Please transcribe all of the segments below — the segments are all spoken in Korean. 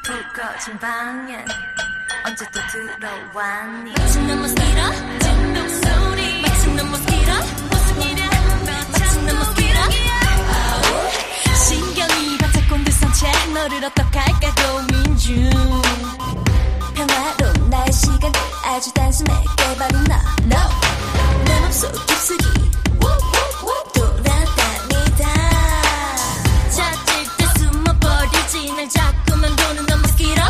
불 꺼진 방엔 언제 또 들어왔니? 마침 넌 모스키토 진동 소리 마침 넌 모스키토 무슨 일이야 마침 넌 모스키토 신경이 바짝 곤두선 채 너를 어떡할까 고민 중 평화로운 나의 시간들 아주 단숨에 깨버린 너 No 내 맘속 깊숙이 돌아다니다 찾을 때 숨어버리지 날 자꾸만 보는 넌 모스키토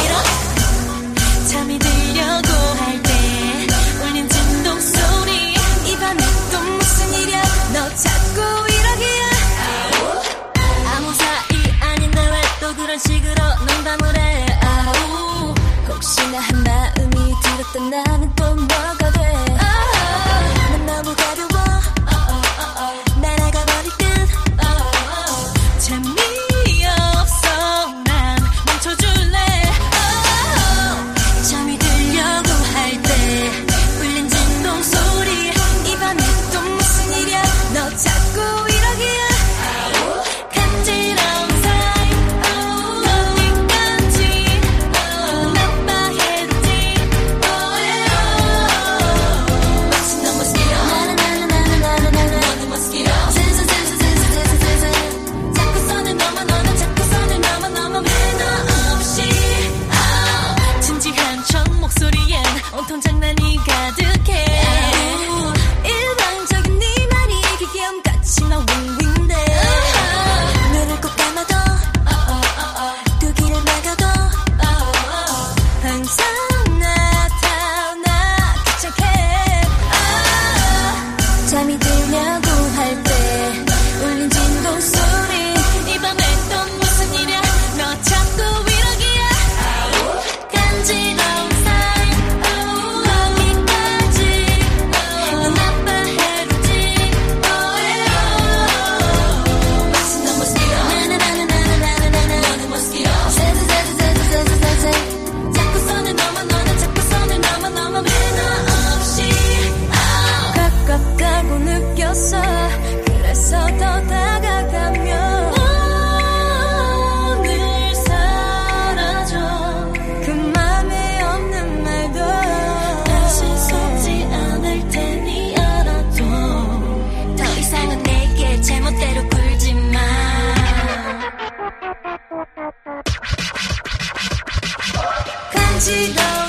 잠이 들려고 할 때 울린 진동 소리 이 밤에 또 무슨 일이야 너 자꾸 이러기야 아무 사이 아닌데 왜 또 그런 식으로 농담을 해 아우 혹시나 한 마음이 들었던 나는 또 뭐가 돼 난 너무 가벼워 날아가버릴 듯 재미없어 난 멈춰줄래 잠이 들려고 할 때 울린 진동 소리 이 밤에 또 무슨 일이야 너 자꾸 이러기야 간지러운 사이 어디까지 나빠 해로지 마치 너 모스키토 나는 모스키토 세세세세세세세세 자꾸 손을 넘어 너는 자꾸 손을 넘어 매너 없이 진지한 척 목소리엔 온통 장난이 가득해 일방적인 네 말이 기계음같이 나 윙윙대 눈을 꼭 감아도 두 귀를 막아도 항상 나타나 귀찮게 잠이 들려고 할 때 울린 진동 소리 이 밤에 또 무슨 일이야 너 자꾸 이러기야 간지러운 사이 어디까지 넌 아빠 해로지 마치 너 모스키토 너는 모스키토 세세세세세세세세 자꾸 손을 넘어 너는 자꾸 손을 넘어 매너 없이 가깝다고 느꼈어 그래서 더 다가가면 오늘 사라져 그 맘에 없는 말도 다시 속지 않을 테니 알아도 더 이상은 내게 제멋대로 굴지 마 간지러운